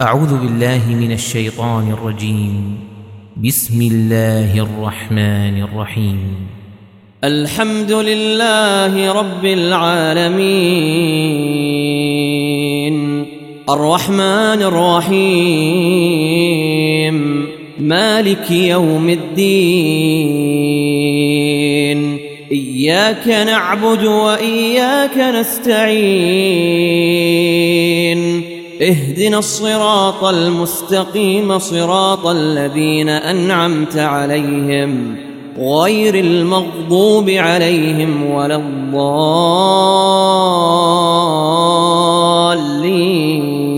أعوذ بالله من الشيطان الرجيم. بسم الله الرحمن الرحيم. الحمد لله رب العالمين، الرحمن الرحيم، مالك يوم الدين. إياك نعبد وإياك نستعين. اهدنا الصراط المستقيم، صراط الذين أنعمت عليهم غير المغضوب عليهم ولا الضالين.